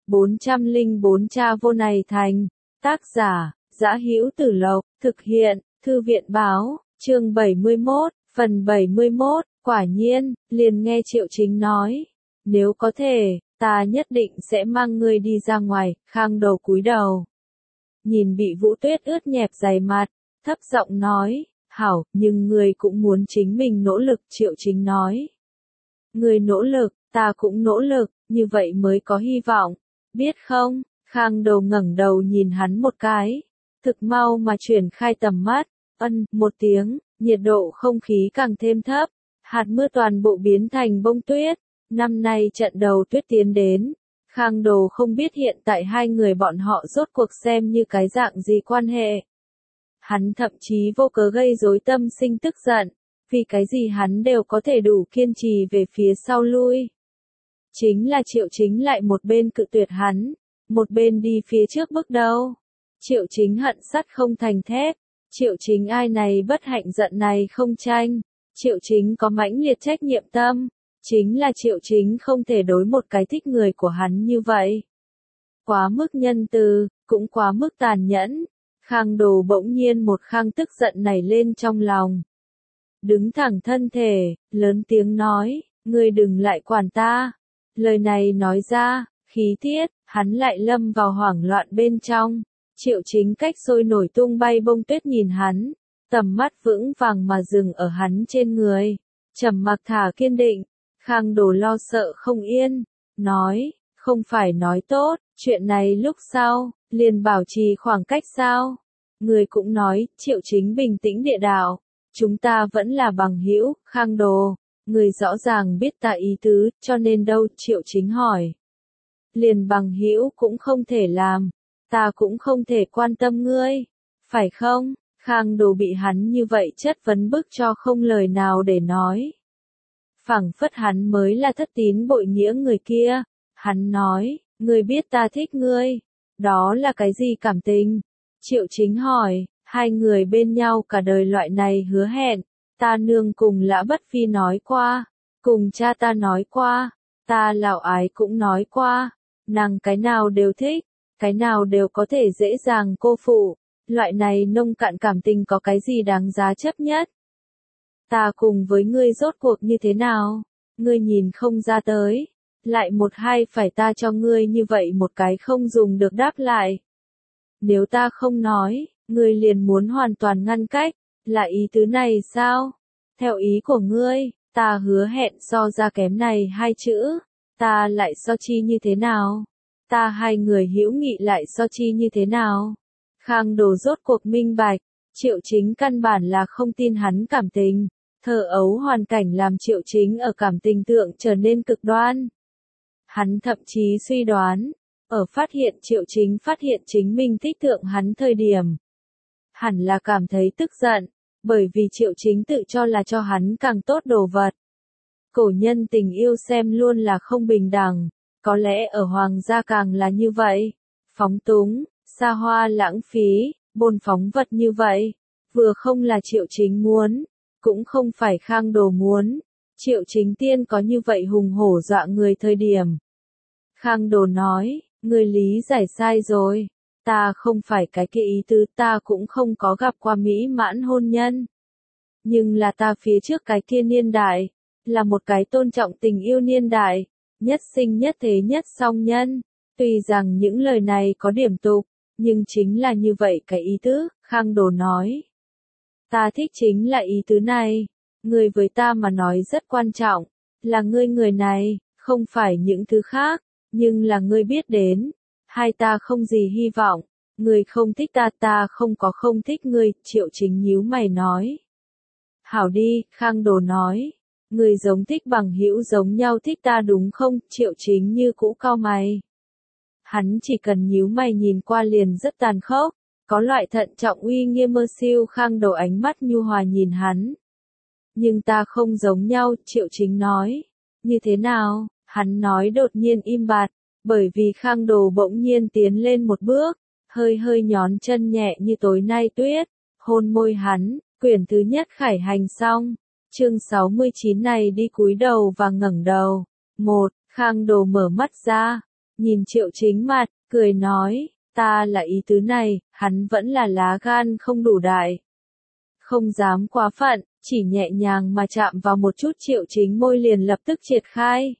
404 Cha vô này thành. Tác giả, Dã Hữu Tử Lộc, thực hiện, Thư viện báo, chương 71, phần 71, quả nhiên, liền nghe Triệu Chính nói. Nếu có thể, ta nhất định sẽ mang ngươi đi ra ngoài. Khang Đầu cúi đầu. Nhìn bị Vũ Tuyết ướt nhẹp dày mặt, thấp giọng nói, hảo, nhưng ngươi cũng muốn chính mình nỗ lực. Triệu Chính nói. Ngươi nỗ lực, ta cũng nỗ lực, như vậy mới có hy vọng, biết không? Khang Đầu ngẩng đầu nhìn hắn một cái, thực mau mà chuyển khai tầm mắt, một tiếng, nhiệt độ không khí càng thêm thấp, hạt mưa toàn bộ biến thành bông tuyết. Năm nay trận đầu tuyết tiến đến, Khang Đầu không biết hiện tại hai người bọn họ rốt cuộc xem như cái dạng gì quan hệ. Hắn thậm chí vô cớ gây rối tâm sinh tức giận, vì cái gì hắn đều có thể đủ kiên trì về phía sau lui. Chính là Triệu Chính lại một bên cự tuyệt hắn, một bên đi phía trước bước đầu. Triệu Chính hận sắt không thành thép, Triệu Chính ai này bất hạnh giận này không tranh, Triệu Chính có mãnh liệt trách nhiệm tâm, chính là Triệu Chính không thể đối một cái thích người của hắn như vậy. Quá mức nhân từ, cũng quá mức tàn nhẫn. Khang Đồ bỗng nhiên một khang tức giận nảy lên trong lòng. Đứng thẳng thân thể, lớn tiếng nói, ngươi đừng lại quản ta. Lời này nói ra, khí tiết, hắn lại lâm vào hoảng loạn bên trong. Triệu Chính cách sôi nổi tung bay bông tuyết nhìn hắn, tầm mắt vững vàng mà dừng ở hắn trên người, trầm mặc thả kiên định. Khang Đồ lo sợ không yên, nói, không phải nói tốt, chuyện này lúc sau, liền bảo trì khoảng cách sao? Người cũng nói, Triệu Chính bình tĩnh địa đạo, chúng ta vẫn là bằng hữu. Khang Đồ, người rõ ràng biết ta ý tứ, cho nên đâu? Triệu Chính hỏi. Liền bằng hữu cũng không thể làm, ta cũng không thể quan tâm ngươi, phải không? Khang Đồ bị hắn như vậy chất vấn bức cho không lời nào để nói. Phảng phất hắn mới là thất tín bội nghĩa người kia. Hắn nói, ngươi biết ta thích ngươi, đó là cái gì cảm tình? Triệu Chính hỏi, hai người bên nhau cả đời loại này hứa hẹn, ta nương cùng Lã Bất Phi nói qua, cùng cha ta nói qua, ta lão ái cũng nói qua, nàng cái nào đều thích, cái nào đều có thể dễ dàng cô phụ, loại này nông cạn cảm tình có cái gì đáng giá chấp nhất? Ta cùng với ngươi rốt cuộc như thế nào? Ngươi nhìn không ra tới, lại một hai phải ta cho ngươi như vậy một cái không dùng được đáp lại. Nếu ta không nói, ngươi liền muốn hoàn toàn ngăn cách, là ý tứ này sao? Theo ý của ngươi, ta hứa hẹn so ra kém này hai chữ, ta lại so chi như thế nào? Ta hai người hữu nghị lại so chi như thế nào? Khang Đồ rốt cuộc minh bạch, Triệu Chính căn bản là không tin hắn cảm tình, thơ ấu hoàn cảnh làm Triệu Chính ở cảm tình tượng trở nên cực đoan. Hắn thậm chí suy đoán, ở phát hiện Triệu Chính phát hiện chính mình thích thượng hắn thời điểm, hẳn là cảm thấy tức giận, bởi vì Triệu Chính tự cho là cho hắn càng tốt đồ vật. Cổ nhân tình yêu xem luôn là không bình đẳng, có lẽ ở hoàng gia càng là như vậy, phóng túng, xa hoa lãng phí, bôn phóng vật như vậy, vừa không là Triệu Chính muốn, cũng không phải Khang Đồ muốn. Triệu Chính tiên có như vậy hùng hổ dọa người thời điểm. Khang Đồ nói, người lý giải sai rồi, ta không phải cái kia ý tứ, ta cũng không có gặp qua mỹ mãn hôn nhân. Nhưng là ta phía trước cái kia niên đại, là một cái tôn trọng tình yêu niên đại, nhất sinh nhất thế nhất song nhân. Tuy rằng những lời này có điểm tục, nhưng chính là như vậy cái ý tứ. Khang Đồ nói. Ta thích chính là ý tứ này, người với ta mà nói rất quan trọng, là ngươi người này, không phải những thứ khác, nhưng là ngươi biết đến, hai ta không gì hy vọng, ngươi không thích ta, ta không có không thích ngươi. Triệu Chính nhíu mày nói. Hảo đi, Khang Đồ nói, ngươi giống thích bằng hữu giống nhau thích ta đúng không? Triệu Chính như cũ cau mày. Hắn chỉ cần nhíu mày nhìn qua liền rất tàn khốc, có loại thận trọng uy nghiêm mơ siêu. Khang Đồ ánh mắt nhu hòa nhìn hắn. Nhưng ta không giống nhau, Triệu Chính nói. Như thế nào? Hắn nói đột nhiên im bặt, bởi vì Khang Đồ bỗng nhiên tiến lên một bước, hơi hơi nhón chân nhẹ như tối nay tuyết, hôn môi hắn. Quyển thứ nhất khải hành xong, chương 69 này đi cúi đầu và ngẩng đầu. 1. Khang Đồ mở mắt ra, nhìn Triệu Chính mặt, cười nói, ta là ý tứ này, hắn vẫn là lá gan không đủ đại. Không dám quá phận, chỉ nhẹ nhàng mà chạm vào một chút Triệu Chính môi liền lập tức triệt khai.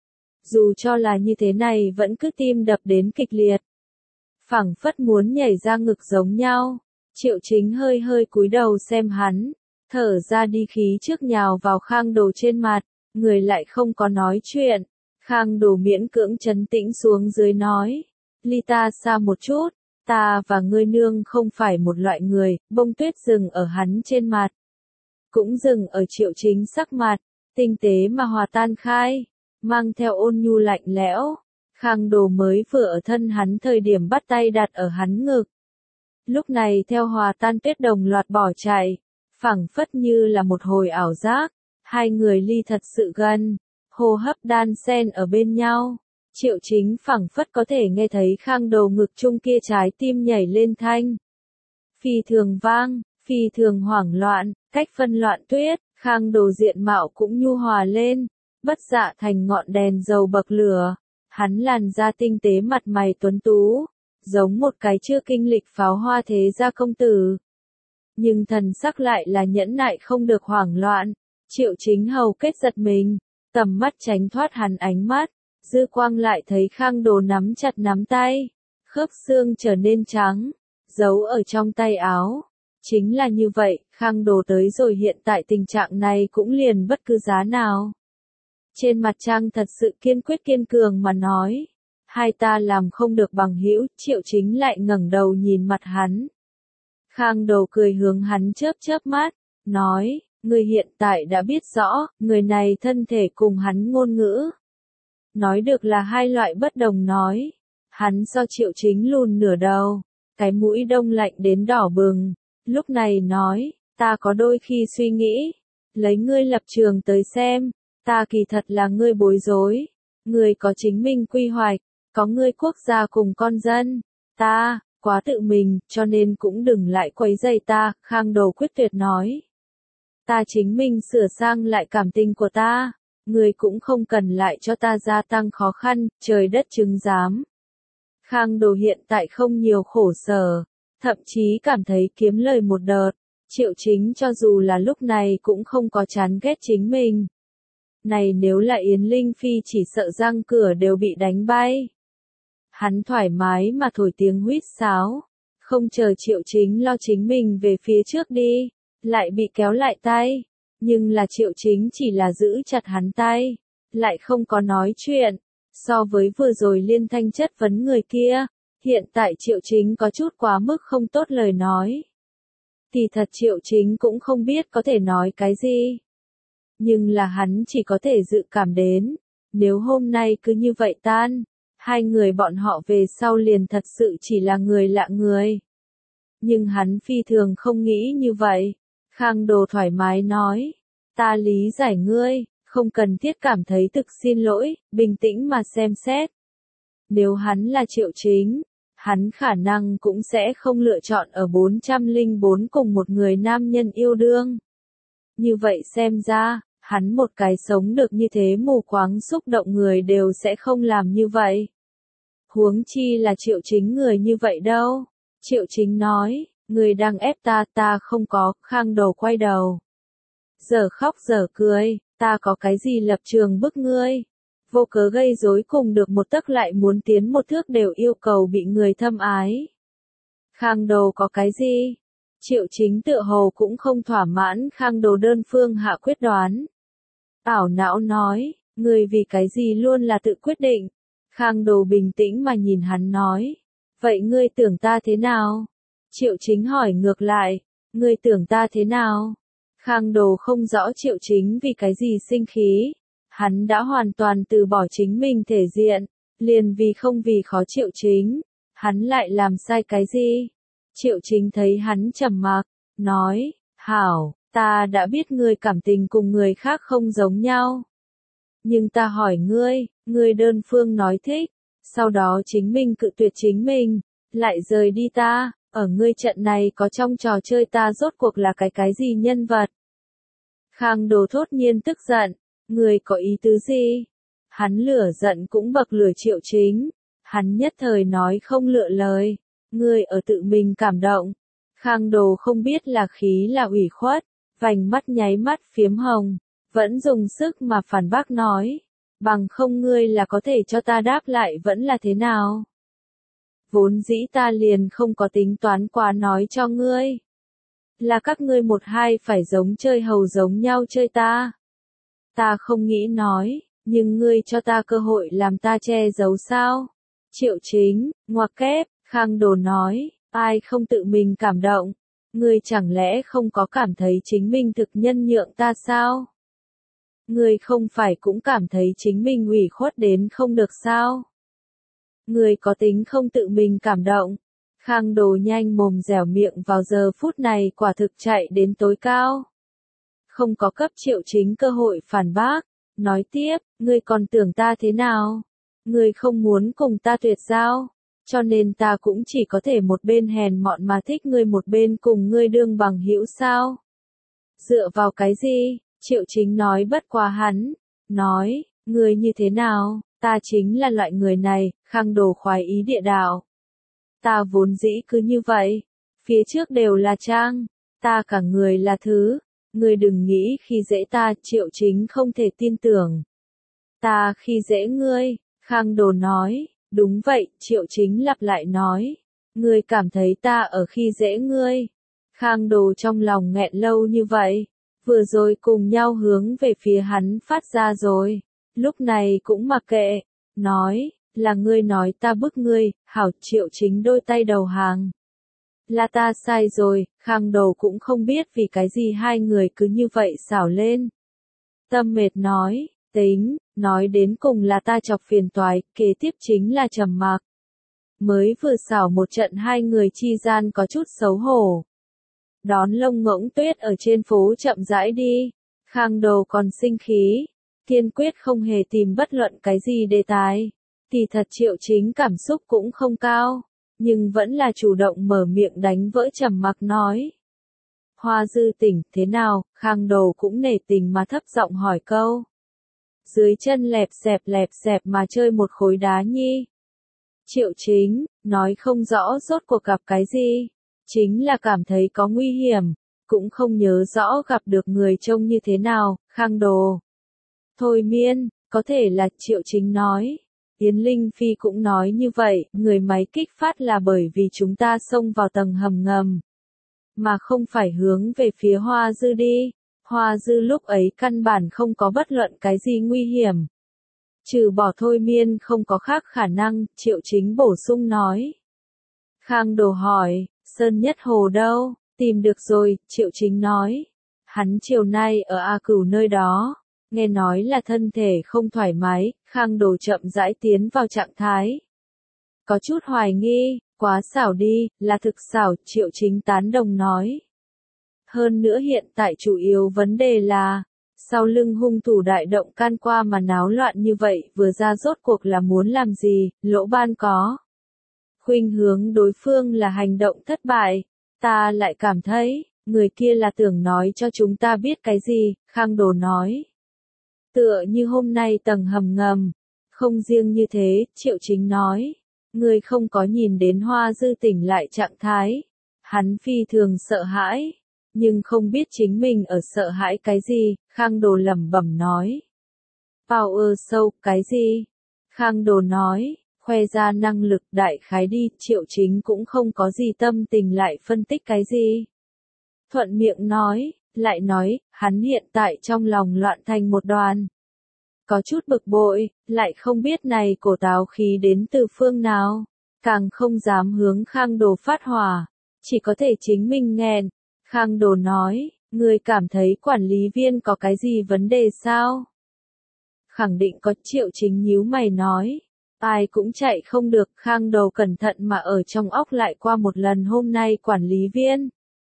Dù cho là như thế này vẫn cứ tim đập đến kịch liệt. Phảng phất muốn nhảy ra ngực giống nhau. Triệu Chính hơi hơi cúi đầu xem hắn, thở ra đi khí trước nhào vào Khang Đồ trên mặt, người lại không có nói chuyện. Khang Đồ miễn cưỡng trấn tĩnh xuống dưới nói, ly ta xa một chút, ta và ngươi nương không phải một loại người, bông tuyết dừng ở hắn trên mặt. Cũng dừng ở Triệu Chính sắc mặt, tinh tế mà hòa tan khai, mang theo ôn nhu lạnh lẽo. Khang Đồ mới vừa ở thân hắn thời điểm bắt tay đặt ở hắn ngực. Lúc này theo hòa tan tuyết đồng loạt bỏ chạy, phảng phất như là một hồi ảo giác, hai người ly thật sự gần, hô hấp đan xen ở bên nhau. Triệu Chính phảng phất có thể nghe thấy Khang Đồ ngực chung kia trái tim nhảy lên thanh. Phi thường vang, phi thường hoảng loạn, cách phân loạn tuyết, Khang Đồ diện mạo cũng nhu hòa lên, bất dạ thành ngọn đèn dầu bậc lửa. Hắn làn da tinh tế mặt mày tuấn tú, giống một cái chưa kinh lịch pháo hoa thế gia công tử. Nhưng thần sắc lại là nhẫn nại không được hoảng loạn. Triệu Chính hầu kết giật mình, tầm mắt tránh thoát hắn ánh mắt, dư quang lại thấy Khang Đồ nắm chặt nắm tay, khớp xương trở nên trắng, giấu ở trong tay áo. Chính là như vậy, Khang Đồ tới rồi hiện tại tình trạng này cũng liền bất cứ giá nào. Trên mặt Trang thật sự kiên quyết kiên cường mà nói, hai ta làm không được bằng hữu. Triệu Chính lại ngẩng đầu nhìn mặt hắn. Khang Đồ cười hướng hắn chớp chớp mắt, nói, người hiện tại đã biết rõ, người này thân thể cùng hắn ngôn ngữ. Nói được là hai loại bất đồng nói. Hắn do Triệu Chính lùn nửa đầu, cái mũi đông lạnh đến đỏ bừng, lúc này nói, ta có đôi khi suy nghĩ, lấy ngươi lập trường tới xem. Ta kỳ thật là ngươi bối rối, ngươi có chính mình quy hoạch, có ngươi quốc gia cùng con dân, ta, quá tự mình, cho nên cũng đừng lại quấy rầy ta, Khang Đồ quyết tuyệt nói. Ta chính mình sửa sang lại cảm tình của ta, ngươi cũng không cần lại cho ta gia tăng khó khăn, trời đất chứng giám. Khang Đồ hiện tại không nhiều khổ sở, thậm chí cảm thấy kiếm lời một đợt, Triệu Chính cho dù là lúc này cũng không có chán ghét chính mình. Này nếu là Yến Linh Phi chỉ sợ răng cửa đều bị đánh bay. Hắn thoải mái mà thổi tiếng huýt sáo, không chờ Triệu Chính lo chính mình về phía trước đi, lại bị kéo lại tay. Nhưng là Triệu Chính chỉ là giữ chặt hắn tay, lại không có nói chuyện. So với vừa rồi liên thanh chất vấn người kia, hiện tại Triệu Chính có chút quá mức không tốt lời nói. Thì thật Triệu Chính cũng không biết có thể nói cái gì. Nhưng là hắn chỉ có thể dự cảm đến, nếu hôm nay cứ như vậy tan, hai người bọn họ về sau liền thật sự chỉ là người lạ người. Nhưng hắn phi thường không nghĩ như vậy. Khang Đồ thoải mái nói, ta lý giải ngươi, không cần thiết cảm thấy thực xin lỗi, bình tĩnh mà xem xét. Nếu hắn là Triệu Chính, hắn khả năng cũng sẽ không lựa chọn ở 404 cùng một người nam nhân yêu đương. Như vậy xem ra, hắn một cái sống được như thế mù quáng xúc động người đều sẽ không làm như vậy. Huống chi là Triệu Chính người như vậy đâu. Triệu Chính nói, người đang ép ta, ta không có. Khang Đồ quay đầu, giờ khóc giờ cười, ta có cái gì lập trường bức ngươi. Vô cớ gây rối cùng được một tấc lại muốn tiến một thước đều yêu cầu bị người thâm ái. Khang Đồ có cái gì? Triệu Chính tựa hồ cũng không thỏa mãn Khang Đồ đơn phương hạ quyết đoán. Ảo não nói, người vì cái gì luôn là tự quyết định. Khang Đồ bình tĩnh mà nhìn hắn nói, vậy ngươi tưởng ta thế nào? Triệu Chính hỏi ngược lại, ngươi tưởng ta thế nào? Khang Đồ không rõ Triệu Chính vì cái gì sinh khí. Hắn đã hoàn toàn từ bỏ chính mình thể diện, liền vì không vì khó Triệu Chính. Hắn lại làm sai cái gì? Triệu Chính thấy hắn trầm mặc, nói, hảo, ta đã biết ngươi cảm tình cùng người khác không giống nhau. Nhưng ta hỏi ngươi đơn phương nói thích, sau đó chính mình cự tuyệt chính mình, lại rời đi ta, ở ngươi trận này có trong trò chơi ta rốt cuộc là cái gì nhân vật? Khang Đồ thốt nhiên tức giận, ngươi có ý tứ gì? Hắn lửa giận cũng bậc lửa Triệu Chính, Hắn nhất thời nói không lựa lời, ngươi ở tự mình cảm động. Khang Đồ không biết là khí là ủy khuất, vành mắt nháy mắt phiếm hồng, vẫn dùng sức mà phản bác nói, bằng không ngươi là có thể cho ta đáp lại vẫn là thế nào. Vốn dĩ ta liền không có tính toán quá nói cho ngươi. Là các ngươi một hai phải giống chơi hầu giống nhau chơi ta. Ta không nghĩ nói, nhưng ngươi cho ta cơ hội làm ta che giấu sao? Triệu Chính, ngoặc kép, Khang Đồ nói, ai không tự mình cảm động? Ngươi chẳng lẽ không có cảm thấy chính mình thực nhân nhượng ta sao? Ngươi không phải cũng cảm thấy chính mình ủy khuất đến không được sao? Ngươi có tính không tự mình cảm động? Khang Đồ nhanh mồm dẻo miệng vào giờ phút này quả thực chạy đến tối cao. Không có cấp Triệu Chính cơ hội phản bác, nói tiếp, ngươi còn tưởng ta thế nào? Ngươi không muốn cùng ta tuyệt giao, cho nên ta cũng chỉ có thể một bên hèn mọn mà thích ngươi một bên cùng ngươi đương bằng hữu sao? Dựa vào cái gì? Triệu Chính nói bất quá hắn, nói, ngươi như thế nào? Ta chính là loại người này, Khang Đồ khoái ý địa đạo. Ta vốn dĩ cứ như vậy, phía trước đều là trang, ta cả người là thứ, ngươi đừng nghĩ khi dễ ta, Triệu Chính không thể tin tưởng. Ta khi dễ ngươi, Khang Đồ nói, đúng vậy, Triệu Chính lặp lại nói, ngươi cảm thấy ta ở khi dễ ngươi. Khang Đồ trong lòng nghẹn lâu như vậy, vừa rồi cùng nhau hướng về phía hắn phát ra rồi, lúc này cũng mặc kệ, nói, là ngươi nói ta bức ngươi, hảo. Triệu Chính đôi tay đầu hàng. Là ta sai rồi, Khang Đồ cũng không biết vì cái gì hai người cứ như vậy xảo lên. Tâm mệt nói, tính, nói đến cùng là ta chọc phiền toái, kế tiếp chính là trầm mặc. Mới vừa xảo một trận hai người chi gian có chút xấu hổ. Đón lông ngỗng tuyết ở trên phố chậm rãi đi, Khang Đồ còn sinh khí, kiên quyết không hề tìm bất luận cái gì đề tài. Kỳ thật Triệu Chính cảm xúc cũng không cao, nhưng vẫn là chủ động mở miệng đánh vỡ trầm mặc nói. Hoa Dư tỉnh, thế nào? Khang Đồ cũng nể tình mà thấp giọng hỏi câu. Dưới chân lẹp xẹp mà chơi một khối đá nhi. Triệu Chính, nói không rõ rốt cuộc gặp cái gì. Chính là cảm thấy có nguy hiểm, cũng không nhớ rõ gặp được người trông như thế nào, Khang Đồ. Thôi miên, có thể là Triệu Chính nói. Yến Linh Phi cũng nói như vậy, người máy kích phát là bởi vì chúng ta xông vào tầng hầm ngầm. Mà không phải hướng về phía Hoa Dư đi. Hoa Dư lúc ấy căn bản không có bất luận cái gì nguy hiểm. Trừ bỏ thôi miên không có khác khả năng, Triệu Chính bổ sung nói. Khang Đồ hỏi, Sơn Nhất Hồ đâu? Tìm được rồi, Triệu Chính nói. Hắn chiều nay ở A Cửu nơi đó. Nghe nói là thân thể không thoải mái, Khang Đồ chậm rãi tiến vào trạng thái. Có chút hoài nghi, quá xảo đi, là thực xảo, Triệu Chính tán đồng nói. Hơn nữa hiện tại chủ yếu vấn đề là, sau lưng hung thủ đại động can qua mà náo loạn như vậy, vừa ra rốt cuộc là muốn làm gì, Lỗ Ban có. Khuynh hướng đối phương là hành động thất bại, ta lại cảm thấy, người kia là tưởng nói cho chúng ta biết cái gì, Khang Đồ nói. Tựa như hôm nay tầng hầm ngầm, không riêng như thế, Triệu Chính nói, người không có nhìn đến Hoa Dư tỉnh lại trạng thái, hắn phi thường sợ hãi, nhưng không biết chính mình ở sợ hãi cái gì, Khang Đồ lẩm bẩm nói. Power sâu, cái gì? Khang Đồ nói, khoe ra năng lực đại khái đi, Triệu Chính cũng không có gì tâm tình lại phân tích cái gì. Thuận miệng nói, lại nói, hắn hiện tại trong lòng loạn thành một đoàn. Có chút bực bội, lại không biết này cổ táo khí đến từ phương nào, càng không dám hướng Khang Đồ phát hỏa, chỉ có thể chính mình nghẹn. Khang Đồ nói, người cảm thấy quản lý viên có cái gì vấn đề sao? Khẳng định có, Triệu Chính nhíu mày nói. Ai cũng chạy không được, Khang Đồ cẩn thận mà ở trong óc lại qua một lần hôm nay quản lý viên.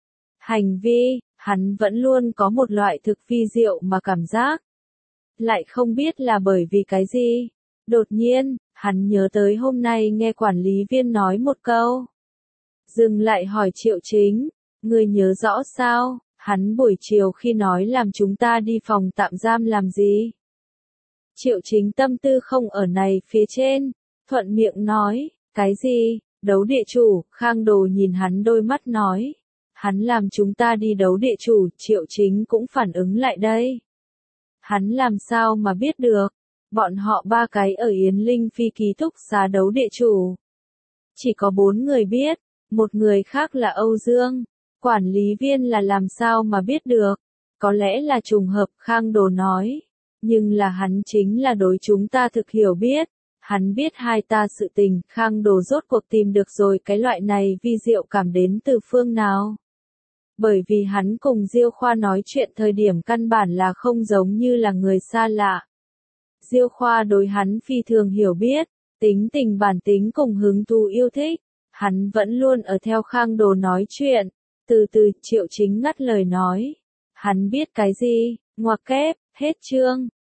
Hành vi, hắn vẫn luôn có một loại thực phi diệu mà cảm giác. Lại không biết là bởi vì cái gì. Đột nhiên, hắn nhớ tới hôm nay nghe quản lý viên nói một câu. Dừng lại hỏi Triệu Chính, người nhớ rõ sao, hắn buổi chiều khi nói làm chúng ta đi phòng tạm giam làm gì? Triệu Chính tâm tư không ở này phía trên, thuận miệng nói, cái gì, đấu địa chủ, Khang Đồ nhìn hắn đôi mắt nói. Hắn làm chúng ta đi đấu địa chủ, Triệu Chính cũng phản ứng lại đây. Hắn làm sao mà biết được, bọn họ ba cái ở Yến Linh Phi ký túc xá đấu địa chủ. Chỉ có 4 người biết, một người khác là Âu Dương, quản lý viên là làm sao mà biết được, có lẽ là trùng hợp, Khang Đồ nói, nhưng là hắn chính là đối chúng ta thực hiểu biết, hắn biết hai ta sự tình, Khang Đồ rốt cuộc tìm được rồi cái loại này vi diệu cảm đến từ phương nào. Bởi vì hắn cùng Diêu Khoa nói chuyện thời điểm căn bản là không giống như là người xa lạ. Diêu Khoa đối hắn phi thường hiểu biết, tính tình bản tính cùng hứng thú yêu thích, hắn vẫn luôn ở theo Khang Đồ nói chuyện, từ từ Triệu Chính ngắt lời nói. Hắn biết cái gì, ngoặc kép, hết chương.